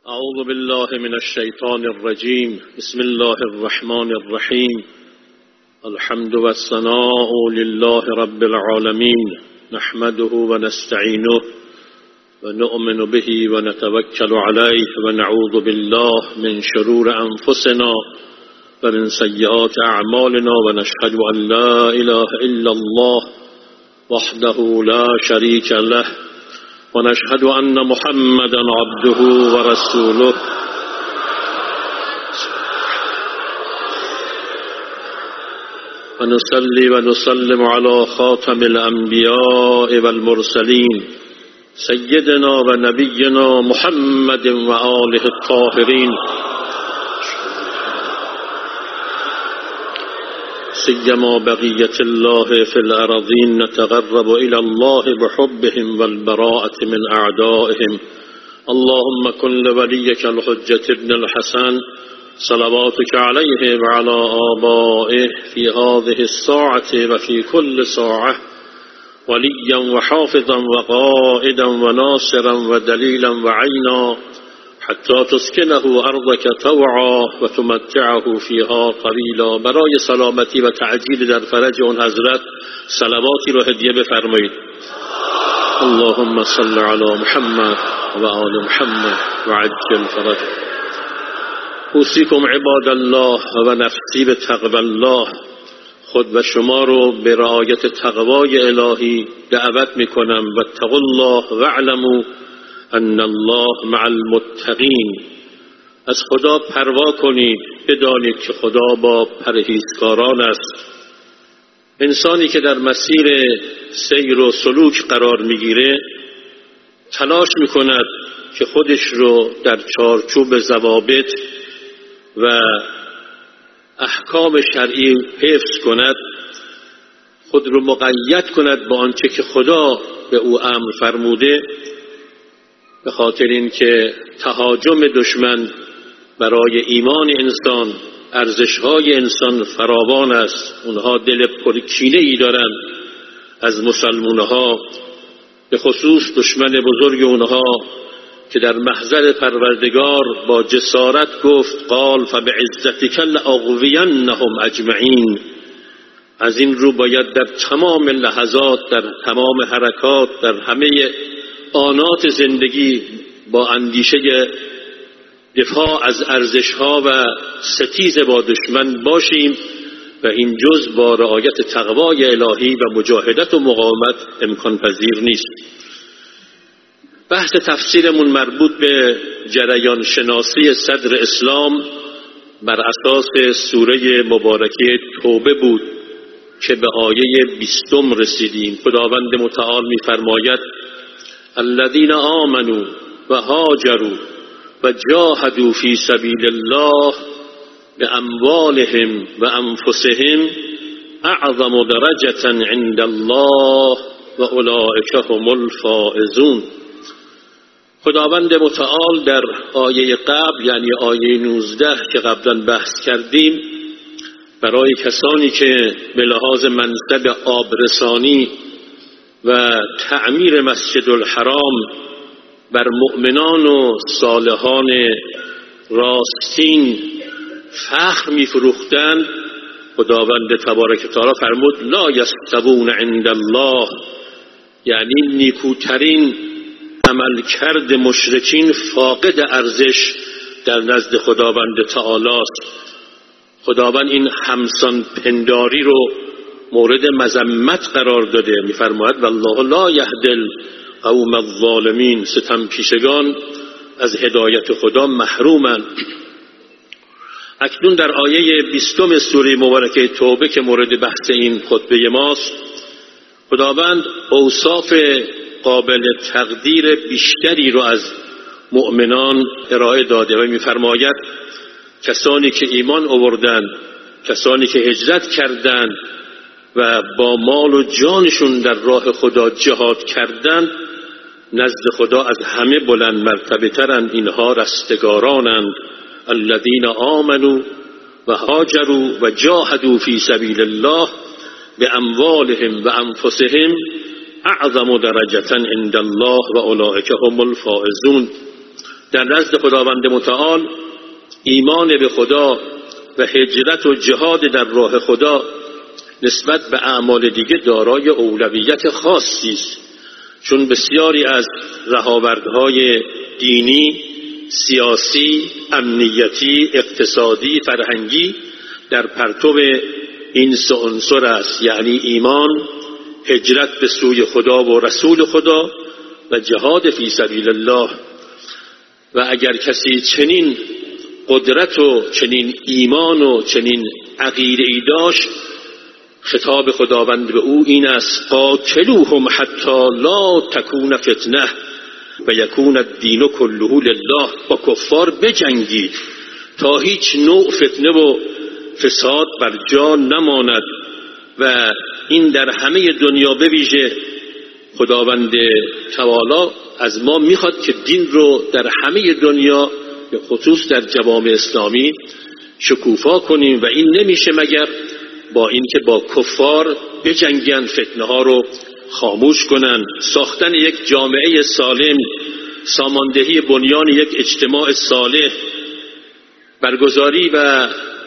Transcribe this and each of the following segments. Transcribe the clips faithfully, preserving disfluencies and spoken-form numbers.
اعوذ بالله من الشیطان الرجیم. بسم الله الرحمن الرحیم. الحمد والثناء لله رب العالمین، نحمده ونستعینه ونؤمن به ونتوکل علیه ونعوذ بالله من شرور انفسنا ومن سیئات اعمالنا ونشهد ان لا اله الا الله وحده لا شریک له ونشهد أن محمدا عبده ورسوله ونصلي ونسلم على خاتم الأنبياء والمرسلين سيدنا ونبينا محمد وآله الطاهرين سيما بقية الله في الأرضين، نتقرب إلى الله بحبهم والبراءة من أعدائهم. اللهم كن لوليك الحجة ابن الحسن صلواتك عليه وعلى آبائه في هذه الساعة وفي كل ساعة وليا وحافظا وقائدا وناصرا ودليلا وعينا حتی تسکنه ارضک طوعا و تمتعه فیها قلیلا. برای سلامتی و تعجیل در فرج اون حضرت صلواتی رو هدیه بفرمایید. اللهم صل علی محمد و آل محمد و عجل فرج. اوصیکم عباد الله و نفسی به تقوی الله. خود و شما رو به رعایت تقوای الهی دعوت میکنم. و اتقوا الله واعلموا ان الله مع المتقین. از خدا پروا کنید، بدانید که خدا با پرهیزکاران است. انسانی که در مسیر سیر و سلوک قرار میگیره تلاش میکند که خودش رو در چارچوب ضوابط و احکام شرعی حفظ کند، خود رو مقید کند با آنچه که خدا به او امر فرموده، به خاطر اینکه تهاجم دشمن برای ایمان انسان، ارزش‌های انسان فراوان است. اونها دل پرکینه ای دارند از مسلمان‌ها، به خصوص دشمن بزرگ اونها که در محضر پروردگار با جسارت گفت قال فبعزتک لاغوینهم اجمعین. از این رو باید در تمام لحظات، در تمام حرکات، در همه آنات زندگی با اندیشه دفاع از ارزش‌ها و ستیز با دشمن باشیم و این جز با رعایت تقوای الهی و مجاهدت و مقاومت امکان پذیر نیست. بحث تفسیرمون مربوط به جریان شناسی صدر اسلام بر اساس سوره مبارکه توبه بود که به آیه بیستم رسیدیم. خداوند متعال می‌فرماید الذين آمنوا و هاجروا و جاهدوا فی سبیل الله باموالهم و انفسهم اعظم درجة عند الله و اولئک هم الفائزون. خداوند متعال در آیه قبل، یعنی آیه نوزده که قبلا بحث کردیم، برای کسانی که به لحاظ منصب آبرسانی و تعمیر مسجد الحرام بر مؤمنان و صالحان راستین فخر می‌فروختند، خداوند تبارک و تعالی فرمود لا یستوون عند الله، یعنی نیکوترین عملکرد مشرکین فاقد ارزش در نزد خداوند تعالی است. خداوند این همسان پنداری رو مورد مذمت قرار داده. می‌فرماید والله لا یهدی القوم الظالمین. ستم پیشگان از هدایت خدا محرومند. اکنون در آیه بیستم سوره مبارکه توبه که مورد بحث این خطبه ماست، خداوند اوصاف قابل تقدیر بیشتری رو از مؤمنان ارائه داده و می‌فرماید کسانی که ایمان آوردند، کسانی که هجرت کردند و با مال و جانشون در راه خدا جهاد کردند، نزد خدا از همه بلند مرتبه ترند. اینها رستگارانند. الذين آمنوا و هاجروا و جاهدوا فی سبیل الله باموالهم و انفسهم اعظم درجة عند الله و اولئک هم الفائزون. در نزد خداوند متعال ایمان به خدا و هجرت و جهاد در راه خدا نسبت به اعمال دیگه دارای اولویت خاصی است، چون بسیاری از رهاوردهای دینی، سیاسی، امنیتی، اقتصادی، فرهنگی در پرتو این سه عنصر است، یعنی ایمان، هجرت به سوی خدا و رسول خدا و جهاد فی سبیل الله. و اگر کسی چنین قدرت و چنین ایمان و چنین عقیده‌ای داشت، خطاب خداوند به او این است: قاتلوهم حتی لا تکون فتنه و یکون الدین کله لله. با کفار بجنگید تا هیچ نوع فتنه و فساد بر جا نماند و این در همه دنیا بویژه خداوند تعالی از ما میخواد که دین رو در همه دنیا به خصوص در جوامع اسلامی شکوفا کنیم و این نمیشه مگر با اینکه با کفار بجنگن، فتنه ها رو خاموش کنن. ساختن یک جامعه سالم، ساماندهی بنیان یک اجتماع صالح، برگزاری و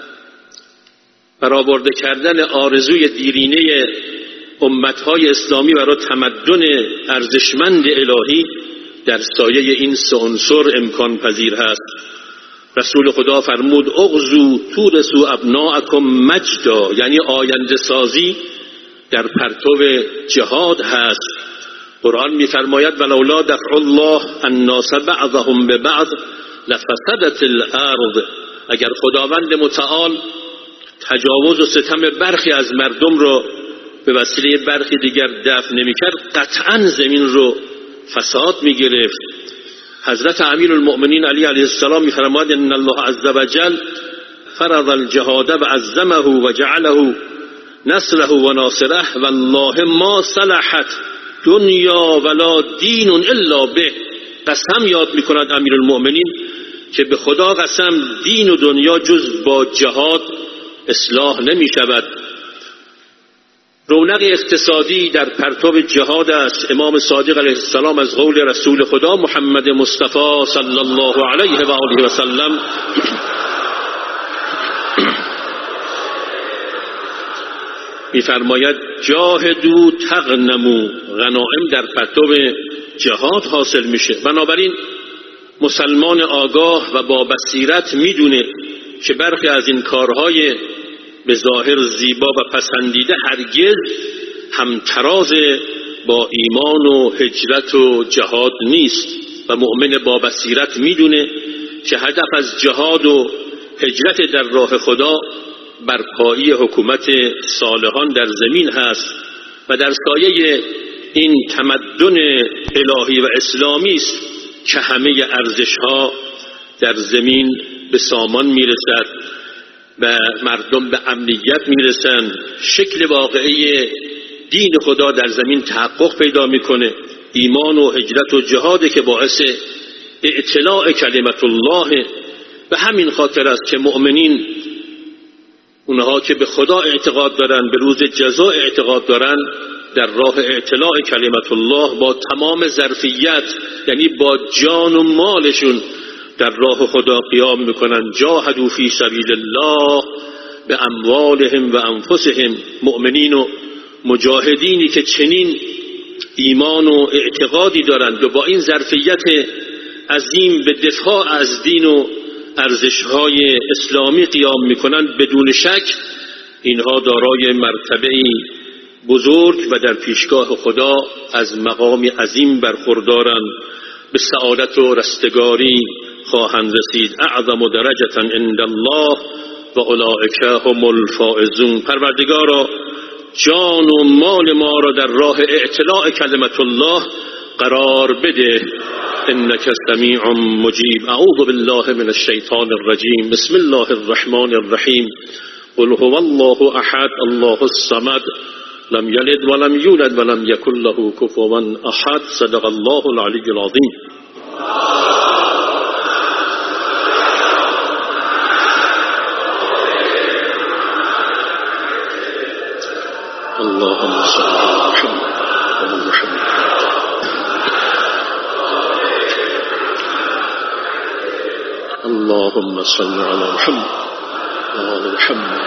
برآورده کردن آرزوی دیرینه امتهای اسلامی برای تمدن ارزشمند الهی در سایه این سه عنصر امکان پذیر هست. رسول خدا فرمود: اغزو تورثوا ابناءکم مجدا، یعنی آینده سازی در پرتو جهاد هست. قرآن می‌فرماید: ولولا دفع الله الناس بعضهم ببعض لفسدت الارض. اگر خداوند متعال تجاوز و ستم برخی از مردم رو به وسیله برخی دیگر دفع نمی‌کرد، قطعاً زمین رو فساد می‌گرفت. حضرت امیر المؤمنین علی علیه السلام می‌فرماید: ان الله عز وجل فرض الجهاد و عظمه و جعله نصره و ناصره والله ما صلحت دنیا ولا دین الا به. قسم یاد می‌کند امیر المؤمنین که به خدا قسم دین و دنیا جز با جهاد اصلاح نمی‌شود. رونق اقتصادی در پرتو جهاد است. امام صادق علیه السلام از قول رسول خدا محمد مصطفی صلی الله علیه و آله و سلم می‌فرماید: جاهدوا تغنموا. غنایم در پرتو جهاد حاصل میشه. بنابراین مسلمان آگاه و با بصیرت میدونه که برخی از این کارهای به ظاهر زیبا و پسندیده هرگز همتراز با ایمان و هجرت و جهاد نیست و مؤمن با بصیرت میدونه که هدف از جهاد و هجرت در راه خدا برپایی حکومت صالحان در زمین هست و در سایه این تمدن الهی و اسلامی است که همه ارزش‌ها در زمین به سامان میرسد و مردم به امنیت میرسن. شکل واقعی دین خدا در زمین تحقق پیدا میکنه. ایمان و هجرت و جهاد که باعث اعتلاء کلمت الله. به همین خاطر است که مؤمنین، اونها که به خدا اعتقاد دارن، به روز جزا اعتقاد دارن، در راه اعتلاء کلمت الله با تمام ظرفیت، یعنی با جان و مالشون در راه خدا قیام میکنن. جاهدوا فی سبیل الله به اموالهم و انفسهم. مؤمنین و مجاهدینی که چنین ایمان و اعتقادی دارند و با این ظرفیت عظیم به دفاع از دین و ارزش‌های اسلامی قیام میکنند، بدون شک اینها دارای مرتبه‌ای بزرگ و در پیشگاه خدا از مقام عظیم برخوردارند. به سعادت و رستگاری خواهند رسید. اعظم درجة عند الله و اولئک هم الفائزون. پروردگارا جان و مال ما را در راه اعتلاء کلمت الله قرار بده. انک سمیع مجیب. اعوذ بالله من الشیطان الرجیم. بسم الله الرحمن الرحیم. قل هو الله احد الله الصمد لم یلد ولم یولد ولم یکن له کفوا احد. صدق الله العلی العظیم. اللهم صل على محمد وعلى محمد. اللهم صل على محمد وآل محمد.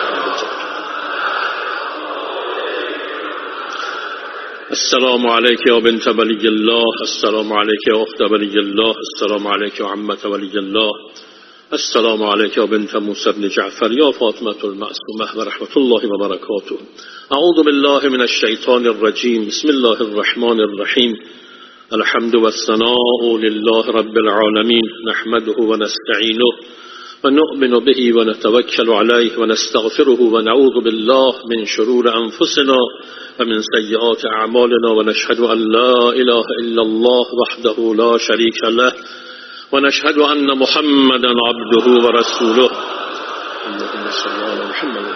السلام عليك يا بنت ولي الله، السلام عليك يا أخت ولي الله، السلام عليك يا عمة ولي الله، السلام عليك يا بنت موسى بن جعفر يا فاطمة المعصومة ورحمة الله وبركاته. أعوذ بالله من الشيطان الرجيم. بسم الله الرحمن الرحيم. الحمد والثناء لله رب العالمين، نحمده ونستعينه ونؤمن به ونتوكل عليه ونستغفره ونعوذ بالله من شرور أنفسنا ومن سيئات أعمالنا، ونشهد أن لا إله إلا الله وحده لا شريك له، ونشهد أن محمدا عبده ورسوله. اللهم صل على محمد.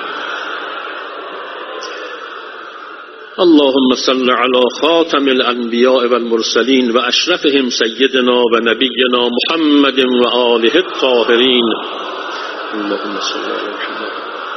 اللهم صل على خاتم الأنبياء والمرسلين وأشرفهم سيدنا ونبينا محمد وآله الطاهرين. اللهم صل على محمد.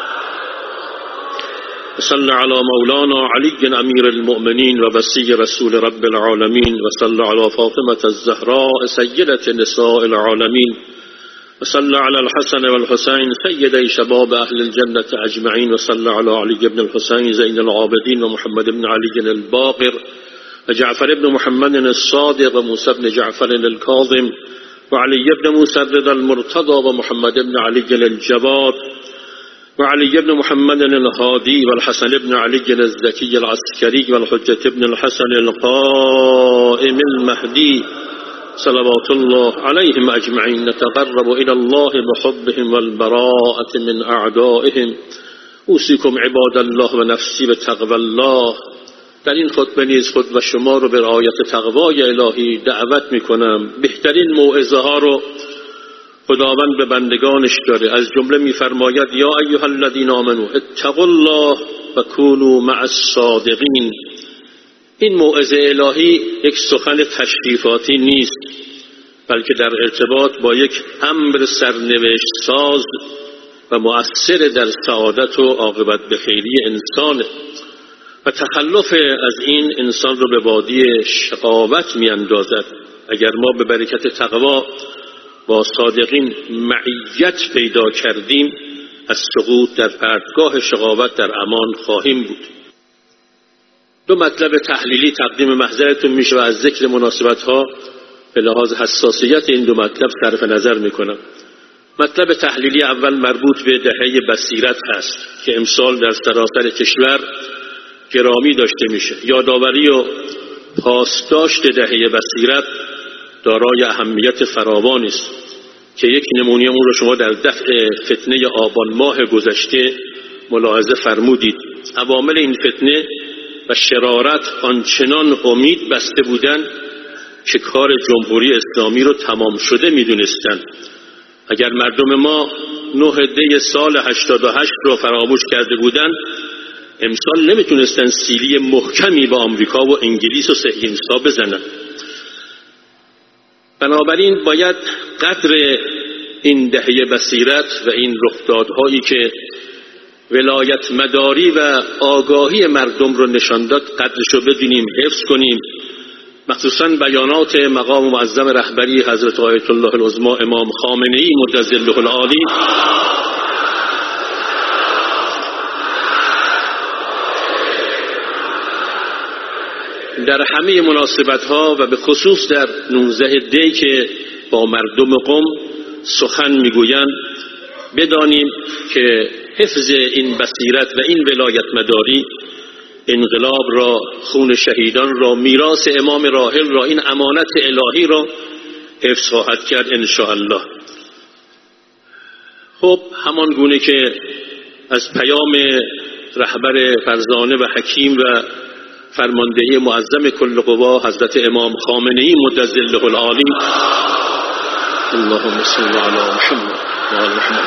وصل على مولانا علي أمير المؤمنين ووصي رسول رب العالمين، وصل على فاطمة الزهراء سيدة نساء العالمين، وصل على الحسن والحسين سيدي شباب أهل الجنة أجمعين، وصل على علي بن الحسين زين العابدين ومحمد بن علي الباقر وجعفر بن محمد الصادق وموسى بن جعفر الكاظم وعلي بن موسى الرضا المرتضى ومحمد بن علي الجواد وعلي بن محمد الهادي والحسن بن علي الزكي العسكري والحجة بن الحسن القائم المهدي صلوات الله عليهم أجمعين. نتقرب إلى الله بحبهم والبراءة من أعدائهم. اوصیکم عباد الله و نفسی به تقوی الله. در این خطبه نیز خود و شما رو به رعایت تقوای الهی دعوت میکنم. بهترین موعظه ها رو خداوند به بندگانش داره. از جمله میفرماید یا ایها الذین آمنوا اتقوا الله و کونوا مع الصادقین. این موعظه الهی یک سخن تشریفاتی نیست، بلکه در ارتباط با یک امر سرنوشت ساز و مؤثر در سعادت و عاقبت به خیری انسانه و تخلف از این انسان رو به وادی شقاوت می اندازد. اگر ما به برکت تقوا با صادقین معیت پیدا کردیم، از سقوط در پرتگاه شقاوت در امان خواهیم بود. دو مطلب تحلیلی تقدیم محضرتون میشه و از ذکر مناسبت ها به لحاظ حساسیت این دو مطلب صرف نظر میکنم. مطلب تحلیلی اول مربوط به دهه بصیرت هست که امسال در سراسر کشور گرامی داشته میشه. یادآوری و پاسداشت دهه بصیرت دارای اهمیت فراوانی است که یک نمونه اون رو شما در دفع فتنه آبان ماه گذشته ملاحظه فرمودید. عوامل این فتنه و شرارت آنچنان امید بسته بودند که کار جمهوری اسلامی رو تمام شده میدونستند. اگر مردم ما نه دی سال هشتاد و هشت رو فراموش کرده بودند، امسال نمیتونستن سیلی محکمی با آمریکا و انگلیس و صهیونیست‌ها بزنن. بنابراین باید قدر این دهه بصیرت و این رخدادهایی که ولایت مداری و آگاهی مردم رو نشان داد قدرش رو بدونیم، حفظ کنیم. مخصوصاً بیانات مقام معظم رهبری حضرت آیت الله العظمی امام خامنه‌ای مدظله العالی در همه مناسبت‌ها و به خصوص در نوزده دی که با مردم قم سخن میگویند، بدانیم که حفظ این بصیرت و این ولایت مداری انقلاب را، خون شهیدان را، میراث امام راحل را، این امانت الهی را حفظ خواهد کرد انشاءالله. خب همان گونه که از پیام رهبر فرزانه و حکیم و فرماندهی معظم کل قوا حضرت امام خامنه‌ای مدظله العالی اللهم صل علی محمد و آل محمد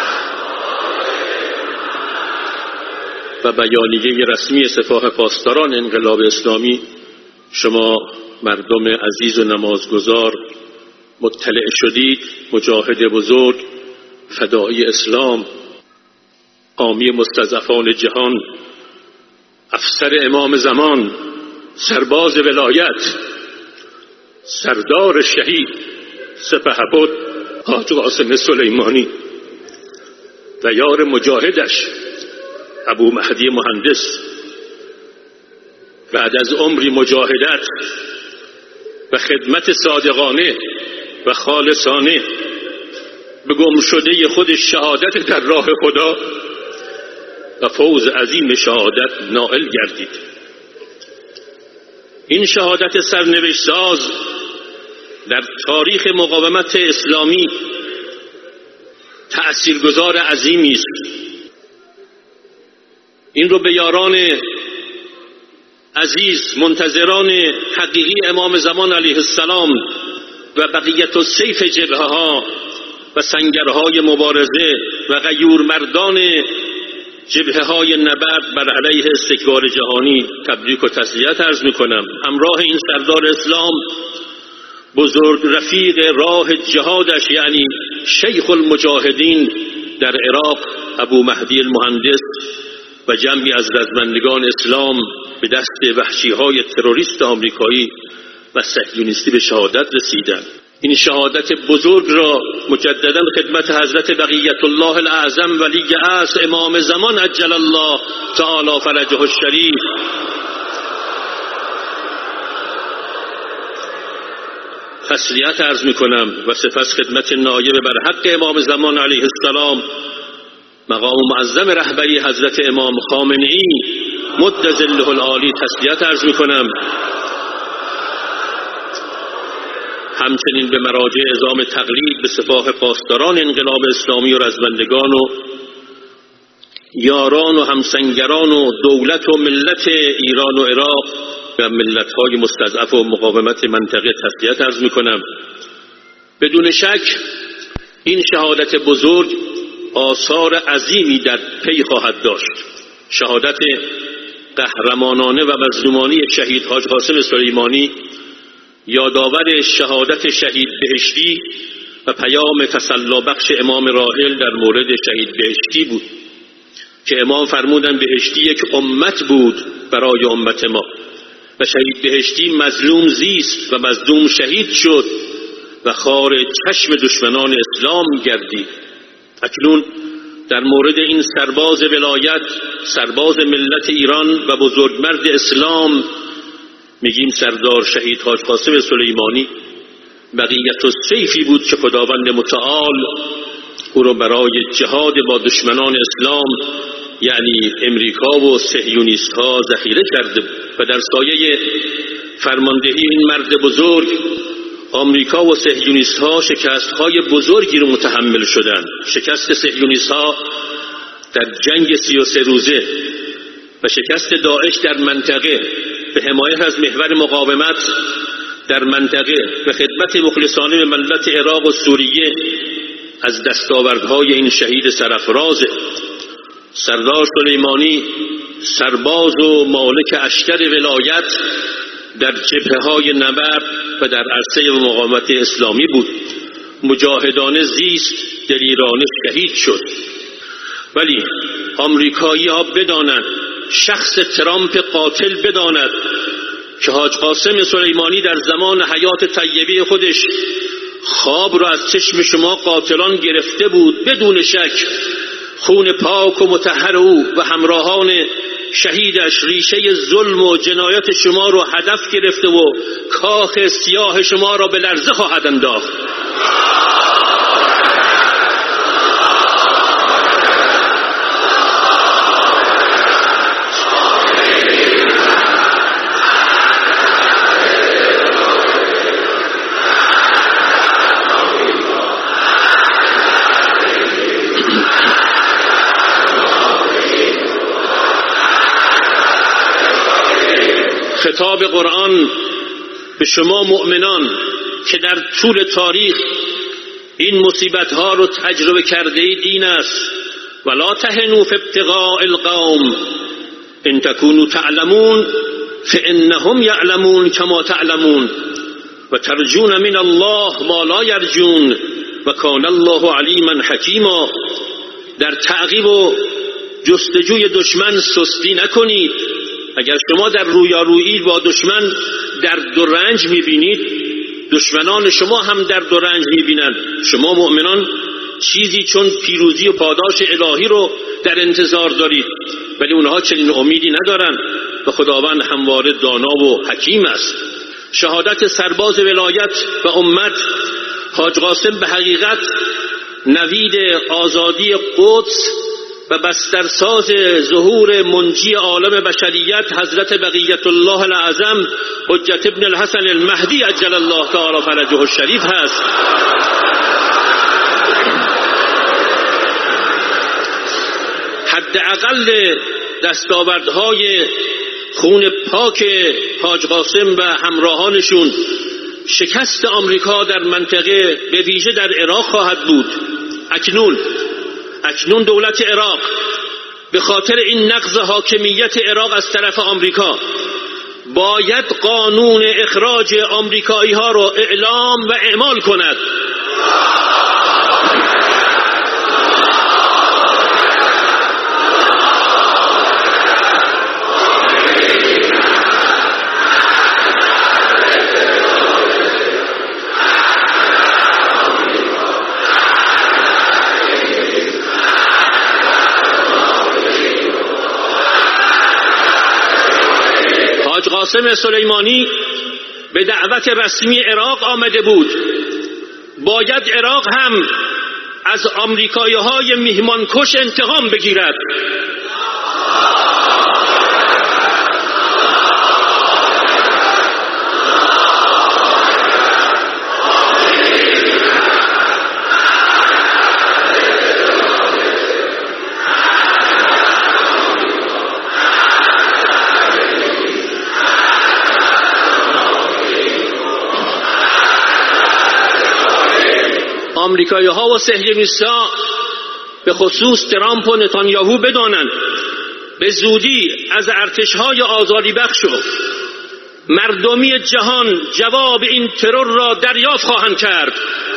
و بیانیه رسمی سپاه پاسداران انقلاب اسلامی شما مردم عزیز و نمازگزار مطلع شدید. مجاهد بزرگ، فدایی اسلام، حامی مستضعفان جهان، افسر امام زمان، سرباز ولایت، سردار شهید، سپهبد حاج قاسم سلیمانی و یار مجاهدش ابو مهدی مهندس بعد از عمری مجاهدت و خدمت صادقانه و خالصانه به گم شده خود شهادت در راه خدا و فوز عظیم شهادت نائل گردید. این شهادت سرنوشت ساز در تاریخ مقاومت اسلامی تأثیرگذار عظیمی است. این رو به یاران عزیز منتظران حقیقی امام زمان علیه السلام و بقیت السیف جبهه ها و سنگرهای مبارزه و غیور مردان جبهه های نبرد بر علیه استکبار جهانی تبریک و تسلیت عرض می کنم. همراه این سردار اسلام، بزرگ رفیق راه جهادش یعنی شیخ المجاهدین در عراق ابو مهدی المهندس و جمعی از رزمندگان اسلام به دست وحشی‌های تروریست آمریکایی و صهیونیستی به شهادت رسیدند. این شهادت بزرگ را مجددا خدمت حضرت بقیت الله الاعظم ولی عصر امام زمان عجل الله تعالی فرجه الشریف تسلیت عرض می کنم و سپس خدمت نایب بر حق امام زمان علیه السلام مقام معظم رهبری حضرت امام خامنه‌ای مد ظله العالی تسلیت عرض می کنم. همچنین به مراجع اعزام تقلید به سپاه پاسداران انقلاب اسلامی و رزمندگان و یاران و همسنگران و دولت و ملت ایران و عراق و ملت‌های مستضعف و مقاومت منطقه تسلیت عرض می‌کنم. بدون شک این شهادت بزرگ آثار عظیمی در پی خواهد داشت. شهادت قهرمانانه و مظلومانه شهید حاج قاسم سلیمانی یادآور شهادت شهید بهشتی و پیام تسلی بخش امام راحل در مورد شهید بهشتی بود که امام فرمودند بهشتی یک امت بود برای امت ما و شهید بهشتی مظلوم زیست و مظلوم شهید شد و خار چشم دشمنان اسلام گردید. اکنون در مورد این سرباز ولایت، سرباز ملت ایران و بزرگمرد اسلام میگیم سردار شهید حاج قاسم سلیمانی بقیت السیفی بود که خداوند متعال او را برای جهاد با دشمنان اسلام یعنی امریکا و صهیونیست ها ذخیره کرده و در سایه فرماندهی این مرد بزرگ آمریکا و صهیونیست ها شکست های بزرگی رو متحمل شدند. شکست صهیونیست ها در جنگ سی و سه روزه و شکست داعش در منطقه به حمایت از محور مقاومت در منطقه و خدمت مخلصانه به ملت عراق و سوریه از دستاوردهای این شهید سرافراز سردار سلیمانی سرباز و مالک اشکر ولایت در جبهه‌های نبرد و در عرصه مقاومت اسلامی بود. مجاهدانه زیست، دلیرانه شهید شد. ولی آمریکایی‌ها بدانند، شخص ترامپ قاتل بداند که حاج قاسم سلیمانی در زمان حیات طیبه خودش خواب را از چشم شما قاتلان گرفته بود. بدون شک خون پاک و مطهر او و همراهان شهیدش ریشه ظلم و جنایت شما را هدف گرفته و کاخ سیاه شما را به لرزه خواهد انداخت. خطاب قرآن به شما مؤمنان که در طول تاریخ این مصیبت ها رو تجربه کرده اید این است: ولا تهنوا فی ابتغاء القوم ان تکونوا تعلمون فانهم یعلمون کما تعلمون و ترجون من الله ما لا یرجون و کان الله علیما حکیما. در تعقیب و جستجوی دشمن سستی نکنید. اگر شما در رویارویی با دشمن درد و رنج میبینید دشمنان شما هم درد و رنج می‌بینند. شما مؤمنان چیزی چون پیروزی و پاداش الهی رو در انتظار دارید، ولی اونها چنین امیدی ندارند و خداوند همواره دانا و حکیم است. شهادت سرباز ولایت و امت حاج قاسم به حقیقت نوید آزادی قدس و بسترساز ظهور منجی عالم بشریت حضرت بقیت الله الاعظم حجت ابن الحسن المهدی عجل الله تعالی فرجه الشریف هست. حداقل دستاوردهای خون پاک حاج قاسم و همراهانشون شکست آمریکا در منطقه به ویژه در عراق خواهد بود. اکنون اکنون دولت عراق به خاطر این نقض حاکمیت عراق از طرف آمریکا باید قانون اخراج آمریکایی ها را اعلام و اعمال کند. حاج قاسم سلیمانی به دعوت رسمی عراق آمده بود. باید عراق هم از آمریکایی‌های میهمانکش انتقام بگیرد. آمریکایی ها و صهیونیست‌ها به خصوص ترامپ و نتانیاهو بدانند به زودی از ارتش‌های آزادی بخش و مردمی جهان جواب این ترور را دریافت خواهند کرد.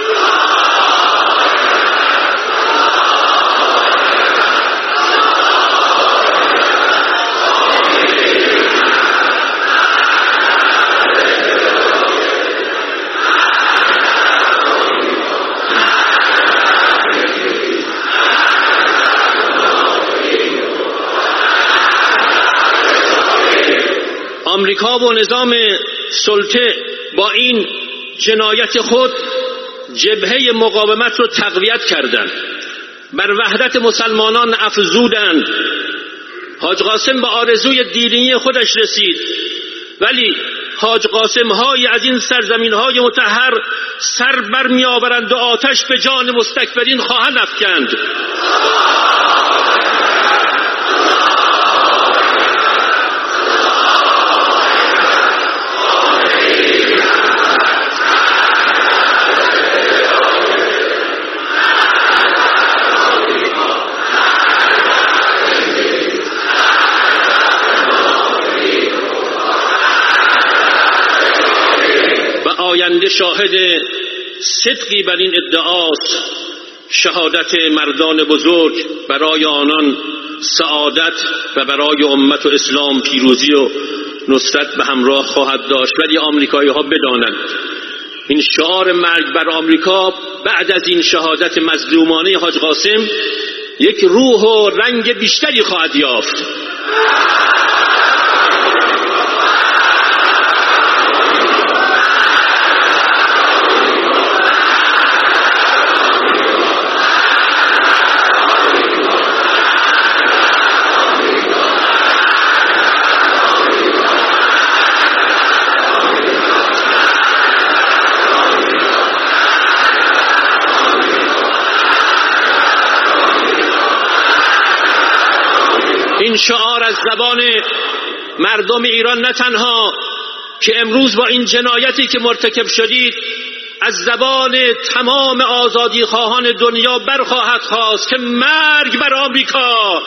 آمریکا و نظام سلطه با این جنایت خود جبهه مقاومت را تقویت کردند، بر وحدت مسلمانان افزودند. حاج قاسم به آرزوی دیرینی خودش رسید، ولی حاج قاسم های از این سرزمین های مطهر سر برمی آورند و آتش به جان مستکبرین خواهند افکند. آینده شاهد صدقی بر این ادعاست. شهادت مردان بزرگ برای آنان سعادت و برای امت و اسلام پیروزی و نصرت به همراه خواهد داشت. ولی آمریکایی ها بدانند این شعار مرگ بر آمریکا بعد از این شهادت مظلومانه حاج قاسم یک روح و رنگ بیشتری خواهد یافت. این شعار از زبان مردم ایران نه تنها که امروز با این جنایتی که مرتکب شدید از زبان تمام آزادی خواهان دنیا برخواهد خواست که مرگ بر آمریکا.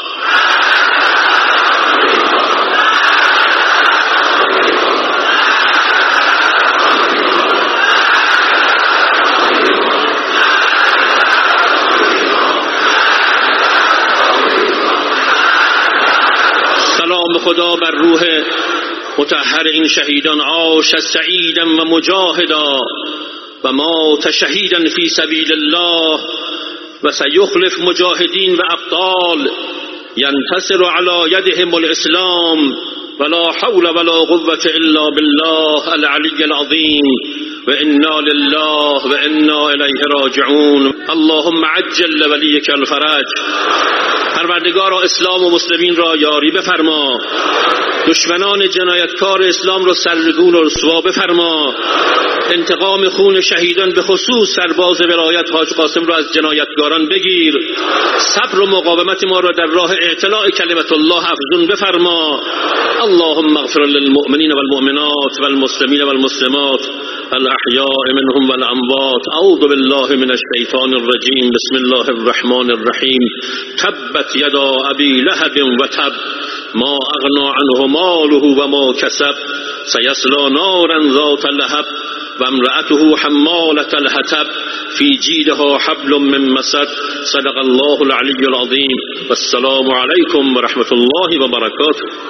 سلام خدا بر روح مطهر این شهیدان، عاش سعیدا و مجاهدا و مات شهیدا فی سبیل الله و سیخلف مجاهدین و ابطال ینتصر علی یدهم الاسلام ولا حول ولا قوة الا بالله العلی العظیم و انا لله و انا الیه راجعون. اللهم عجل ولیک الفرج. پروردگارا اسلام و مسلمین را یاری بفرما، دشمنان جنایتکار اسلام را سرنگون و رسوا بفرما، انتقام خون شهیدان به خصوص سرباز ولایت حاج قاسم را از جنایتکاران بگیر، صبر و مقاومت ما را در راه اعتلاء کلمت الله افزون بفرما. اللهم اغفر للمؤمنین والمؤمنات والمسلمین والمسلمات الاحیاء منهم والاموات. اعوذ بالله من الشیطان الرجیم. بسم الله الرحمن الرحیم. تبت یدا ابی لهب و تب ما اغنى عنه ماله و ما کسب سیصلی نارا ذات لهب و امرأته حمالة الحطب فی جیدها حبل من مسد. صدق الله العلی العظیم. والسلام علیکم و رحمت الله و برکاته.